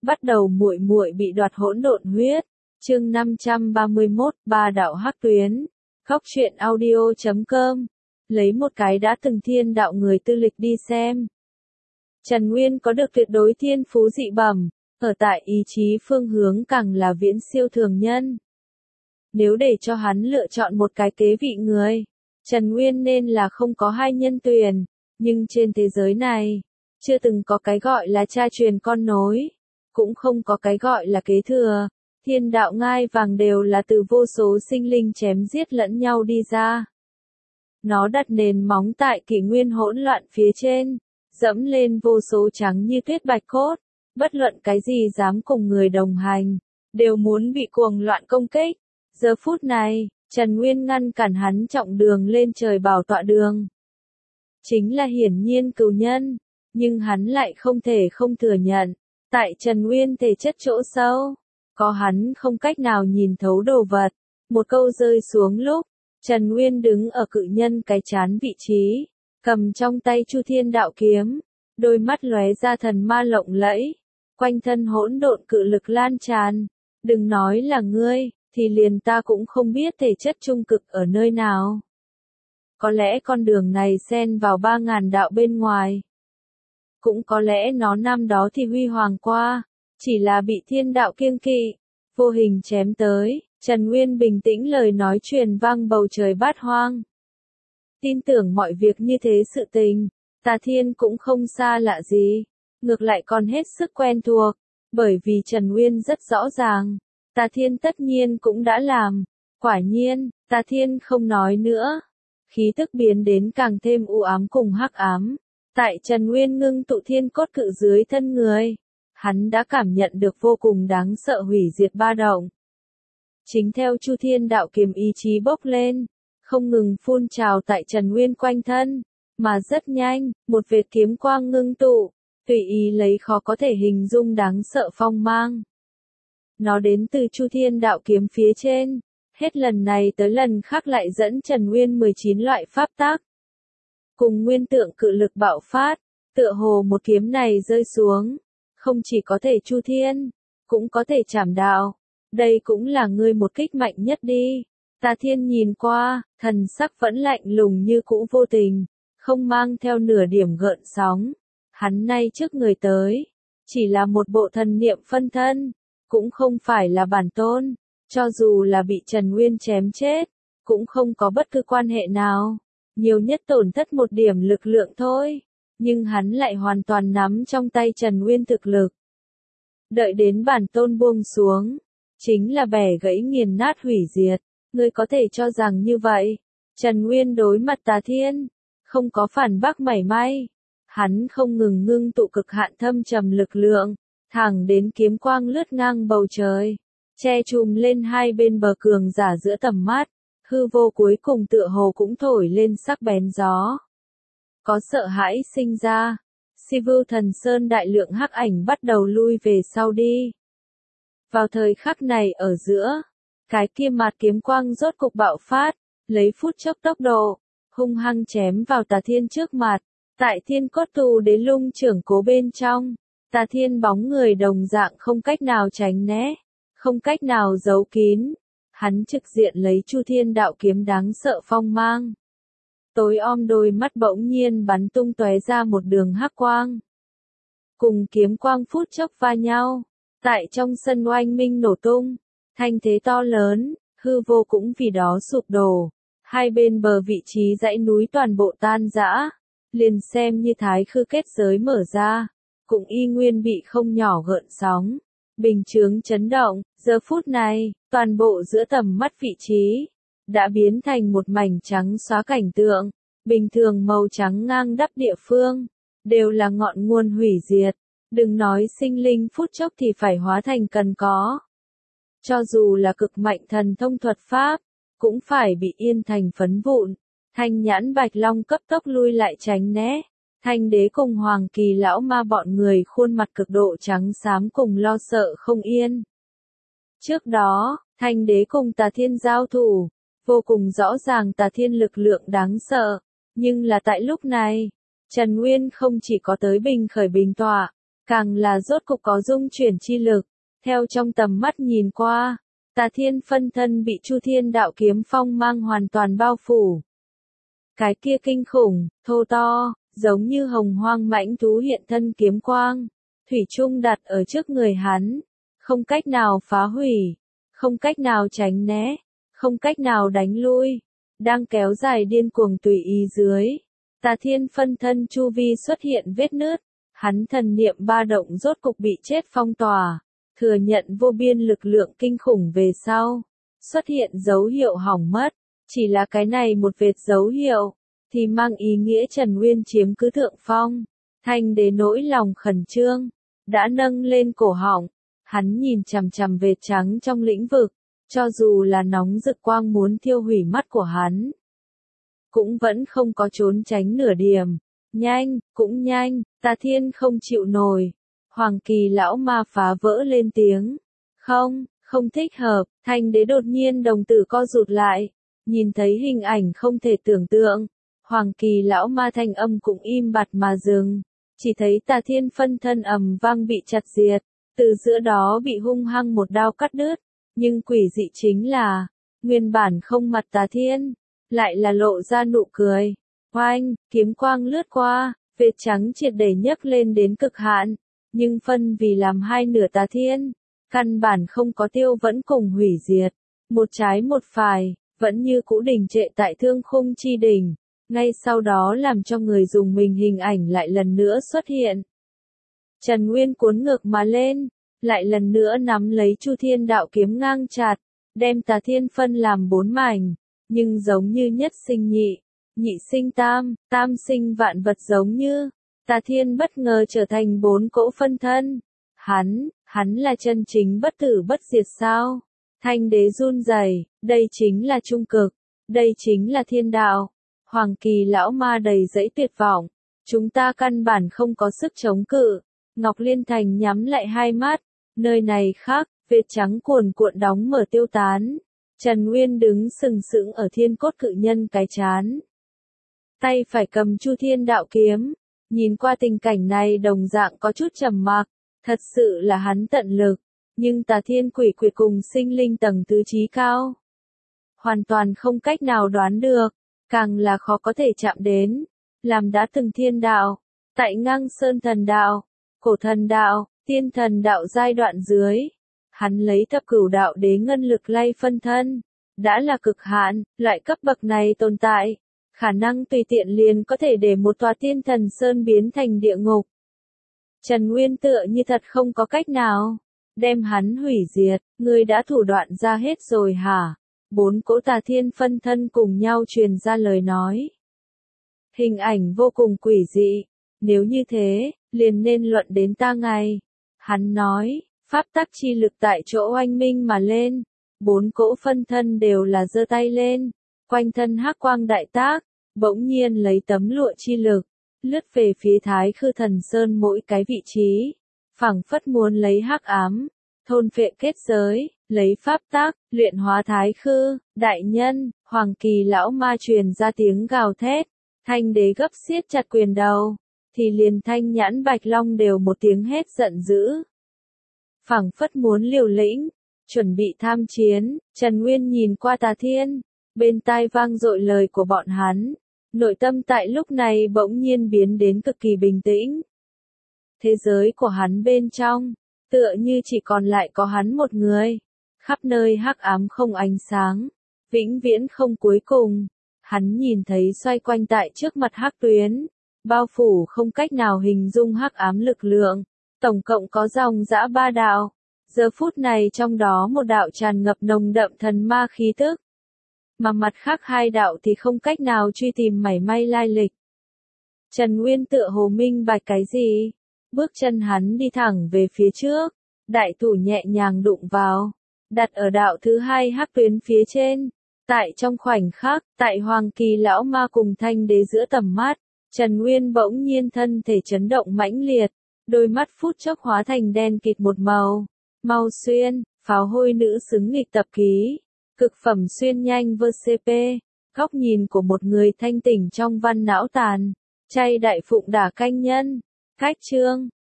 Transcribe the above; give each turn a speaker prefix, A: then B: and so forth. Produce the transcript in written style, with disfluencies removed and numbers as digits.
A: Bắt đầu muội muội bị đoạt hỗn độn huyết. Chương 531, ba đạo hắc tuyến. Góc truyện audio.com. Lấy một cái đã từng thiên đạo người tư lịch đi xem. Trần Nguyên có được tuyệt đối thiên phú dị bẩm, ở tại ý chí phương hướng càng là viễn siêu thường nhân. Nếu để cho hắn lựa chọn một cái kế vị người, Trần Nguyên nên là không có hai nhân tuyển, nhưng trên thế giới này, chưa từng có cái gọi là cha truyền con nối, cũng không có cái gọi là kế thừa. Thiên đạo ngai vàng đều là từ vô số sinh linh chém giết lẫn nhau đi ra. Nó đặt nền móng tại kỷ nguyên hỗn loạn phía trên, dẫm lên vô số trắng như tuyết bạch cốt, bất luận cái gì dám cùng người đồng hành, đều muốn bị cuồng loạn công kích. Giờ phút này, Trần Nguyên ngăn cản hắn trọng đường lên trời bảo tọa đường. Chính là hiển nhiên cừu nhân, nhưng hắn lại không thể không thừa nhận, tại Trần Nguyên thể chất chỗ sâu, có hắn không cách nào nhìn thấu đồ vật. Một câu rơi xuống lúc, Trần Nguyên đứng ở cự nhân cái chán vị trí, cầm trong tay Chu Thiên Đạo Kiếm, đôi mắt lóe ra thần ma lộng lẫy, quanh thân hỗn độn cự lực lan tràn. Đừng nói là ngươi, thì liền ta cũng không biết thể chất trung cực ở nơi nào. Có lẽ con đường này xen vào 3.000 đạo bên ngoài. Cũng có lẽ nó năm đó thì huy hoàng qua, chỉ là bị thiên đạo kiêng kỵ, vô hình chém tới. Trần Nguyên bình tĩnh lời nói truyền vang bầu trời bát hoang. Tin tưởng mọi việc như thế sự tình, Tà Thiên cũng không xa lạ gì, ngược lại còn hết sức quen thuộc, bởi vì Trần Nguyên rất rõ ràng, Tà Thiên tất nhiên cũng đã làm. Quả nhiên, Tà Thiên không nói nữa, khí tức biến đến càng thêm u ám cùng hắc ám. Tại Trần Nguyên ngưng tụ thiên cốt cự dưới thân người, hắn đã cảm nhận được vô cùng đáng sợ hủy diệt ba động. Chính theo Chu Thiên Đạo Kiếm ý chí bốc lên, không ngừng phun trào tại Trần Nguyên quanh thân, mà rất nhanh, một vệt kiếm quang ngưng tụ, tùy ý lấy khó có thể hình dung đáng sợ phong mang. Nó đến từ Chu Thiên Đạo Kiếm phía trên, hết lần này tới lần khác lại dẫn Trần Nguyên 19 loại pháp tắc. Cùng nguyên tượng cự lực bạo phát, tựa hồ một kiếm này rơi xuống, không chỉ có thể chu thiên, cũng có thể trảm đạo. Đây cũng là ngươi một kích mạnh nhất đi. Tà Thiên nhìn qua, thần sắc vẫn lạnh lùng như cũ vô tình, không mang theo nửa điểm gợn sóng. Hắn nay trước người tới, chỉ là một bộ thần niệm phân thân, cũng không phải là bản tôn, cho dù là bị Trần Nguyên chém chết, cũng không có bất cứ quan hệ nào, nhiều nhất tổn thất một điểm lực lượng thôi, nhưng hắn lại hoàn toàn nắm trong tay Trần Nguyên thực lực. Đợi đến bản tôn buông xuống, chính là bẻ gãy nghiền nát hủy diệt, ngươi có thể cho rằng như vậy. Trần Nguyên đối mặt Tà Thiên, không có phản bác mảy may, hắn không ngừng ngưng tụ cực hạn thâm trầm lực lượng, thẳng đến kiếm quang lướt ngang bầu trời, che trùm lên hai bên bờ cường giả giữa tầm mắt, hư vô cuối cùng tựa hồ cũng thổi lên sắc bén gió. Có sợ hãi sinh ra, Sivu Thần Sơn đại lượng hắc ảnh bắt đầu lui về sau đi. Vào thời khắc này ở giữa, cái kia mạt kiếm quang rốt cục bạo phát, lấy phút chốc tốc độ, hung hăng chém vào Tà Thiên trước mặt. Tại Thiên Cốt Tù Đế Lung trưởng cố bên trong, Tà Thiên bóng người đồng dạng không cách nào tránh né, không cách nào giấu kín. Hắn trực diện lấy Chu Thiên Đạo Kiếm đáng sợ phong mang. Tối om đôi mắt bỗng nhiên bắn tung tóe ra một đường hắc quang. Cùng kiếm quang phút chốc va nhau, tại trong sân oanh minh nổ tung, thanh thế to lớn, hư vô cũng vì đó sụp đổ. Hai bên bờ vị trí dãy núi toàn bộ tan rã, liền xem như thái khư kết giới mở ra, cũng y nguyên bị không nhỏ gợn sóng. Bình chướng chấn động, giờ phút này, toàn bộ giữa tầm mắt vị trí, đã biến thành một mảnh trắng xóa cảnh tượng, bình thường màu trắng ngang đắp địa phương, đều là ngọn nguồn hủy diệt, đừng nói sinh linh phút chốc thì phải hóa thành cần có. Cho dù là cực mạnh thần thông thuật pháp, cũng phải bị yên thành phấn vụn. Thanh Nhãn Bạch Long cấp tốc lui lại tránh né. Thanh Đế cùng Hoàng Kỳ lão ma bọn người khuôn mặt cực độ trắng xám cùng lo sợ không yên. Trước đó, Thanh Đế cùng Tà Thiên giao thủ, vô cùng rõ ràng Tà Thiên lực lượng đáng sợ, nhưng là tại lúc này, Trần Nguyên không chỉ có tới bình khởi bình tọa, càng là rốt cục có dung chuyển chi lực, theo trong tầm mắt nhìn qua, Tà Thiên phân thân bị Chu Thiên Đạo Kiếm phong mang hoàn toàn bao phủ. Cái kia kinh khủng, thô to, giống như hồng hoang mãnh thú hiện thân kiếm quang, thủy chung đặt ở trước người hắn, không cách nào phá hủy, không cách nào tránh né, không cách nào đánh lui, đang kéo dài điên cuồng tùy ý dưới. Tà Thiên phân thân chu vi xuất hiện vết nứt, hắn thần niệm ba động rốt cục bị chết phong tỏa, thừa nhận vô biên lực lượng kinh khủng về sau, xuất hiện dấu hiệu hỏng mất, chỉ là cái này một vệt dấu hiệu, thì mang ý nghĩa Trần Nguyên chiếm cứ thượng phong. Thanh Đế nỗi lòng khẩn trương, đã nâng lên cổ họng, hắn nhìn chằm chằm vệt trắng trong lĩnh vực, cho dù là nóng rực quang muốn thiêu hủy mắt của hắn, cũng vẫn không có trốn tránh nửa điểm. Nhanh, cũng nhanh, Tà Thiên không chịu nổi. Hoàng Kỳ lão ma phá vỡ lên tiếng. Không, không thích hợp, Thanh Đế đột nhiên đồng tử co rụt lại, nhìn thấy hình ảnh không thể tưởng tượng. Hoàng Kỳ lão ma thanh âm cũng im bặt mà dừng, chỉ thấy Tà Thiên phân thân ầm vang bị chặt diệt, từ giữa đó bị hung hăng một đao cắt đứt, nhưng quỷ dị chính là, nguyên bản không mặt Tà Thiên, lại là lộ ra nụ cười. Oanh, kiếm quang lướt qua, vệt trắng triệt để nhấc lên đến cực hạn, nhưng phân vì làm hai nửa Tà Thiên, căn bản không có tiêu vẫn cùng hủy diệt, một trái một phải, vẫn như cũ đình trệ tại thương khung chi đỉnh. Ngay sau đó làm cho người dùng mình hình ảnh lại lần nữa xuất hiện. Trần Nguyên cuốn ngược mà lên, lại lần nữa nắm lấy Chu Thiên Đạo Kiếm ngang chặt, đem Tà Thiên phân làm 4 mảnh, nhưng giống như nhất sinh nhị, nhị sinh tam, tam sinh vạn vật giống như, Tà Thiên bất ngờ trở thành 4 cỗ phân thân. Hắn là chân chính bất tử bất diệt sao? Thanh Đế run rẩy, đây chính là trung cực, đây chính là thiên đạo. Hoàng Kỳ lão ma đầy dẫy tuyệt vọng, chúng ta căn bản không có sức chống cự. Ngọc Liên Thành nhắm lại hai mắt, nơi này khác, vệt trắng cuồn cuộn đóng mở tiêu tán. Trần Nguyên đứng sừng sững ở Thiên Cốt Cự Nhân cái chán, tay phải cầm Chu Thiên Đạo Kiếm, nhìn qua tình cảnh này đồng dạng có chút trầm mặc, thật sự là hắn tận lực, nhưng Tà Thiên quỷ quyệt cùng sinh linh tầng tứ trí cao, hoàn toàn không cách nào đoán được, càng là khó có thể chạm đến, làm đã từng thiên đạo, tại ngang sơn thần đạo, cổ thần đạo, tiên thần đạo giai đoạn dưới, hắn lấy thập cửu đạo đế ngân lực lay phân thân, đã là cực hạn, loại cấp bậc này tồn tại, khả năng tùy tiện liền có thể để một tòa tiên thần sơn biến thành địa ngục. Trần Nguyên tựa như thật không có cách nào, đem hắn hủy diệt, ngươi đã thủ đoạn ra hết rồi hả? 4 cỗ Tà Thiên phân thân cùng nhau truyền ra lời nói. Hình ảnh vô cùng quỷ dị, nếu như thế, liền nên luận đến ta ngay. Hắn nói, pháp tắc chi lực tại chỗ oanh minh mà lên, 4 cỗ phân thân đều là giơ tay lên, quanh thân hắc quang đại tác, bỗng nhiên lấy tấm lụa chi lực, lướt về phía Thái Khư Thần Sơn mỗi cái vị trí, phảng phất muốn lấy hắc ám, thôn phệ kết giới, lấy pháp tác, luyện hóa Thái Khư, đại nhân. Hoàng Kỳ lão ma truyền ra tiếng gào thét, Thanh Đế gấp siết chặt quyền đầu, thì liền Thanh Nhãn Bạch Long đều một tiếng hét giận dữ. Phảng phất muốn liều lĩnh, chuẩn bị tham chiến. Trần Nguyên nhìn qua Tà Thiên, bên tai vang dội lời của bọn hắn, nội tâm tại lúc này bỗng nhiên biến đến cực kỳ bình tĩnh. Thế giới của hắn bên trong, tựa như chỉ còn lại có hắn một người, khắp nơi hắc ám không ánh sáng, vĩnh viễn không cuối cùng. Hắn nhìn thấy xoay quanh tại trước mặt hắc tuyến, bao phủ không cách nào hình dung hắc ám lực lượng, tổng cộng có dòng dã 3 đạo. Giờ phút này trong đó một đạo tràn ngập nồng đậm thần ma khí tức, mà mặt khác 2 đạo thì không cách nào truy tìm mảy may lai lịch. Trần Nguyên tựa hồ minh bạch cái gì, bước chân hắn đi thẳng về phía trước, đại thủ nhẹ nhàng đụng vào, đặt ở đạo thứ 2 hắc tuyến phía trên. Tại trong khoảnh khắc, tại Hoàng Kỳ lão ma cùng Thanh Đế giữa tầm mắt, Trần Nguyên bỗng nhiên thân thể chấn động mãnh liệt, đôi mắt phút chốc hóa thành đen kịt một màu. Mau xuyên, pháo hôi nữ xứng nghịch tập ký, cực phẩm xuyên nhanh VCP, góc nhìn của một người thanh tỉnh trong văn não tàn, chay đại phụng đả canh nhân, cách chương.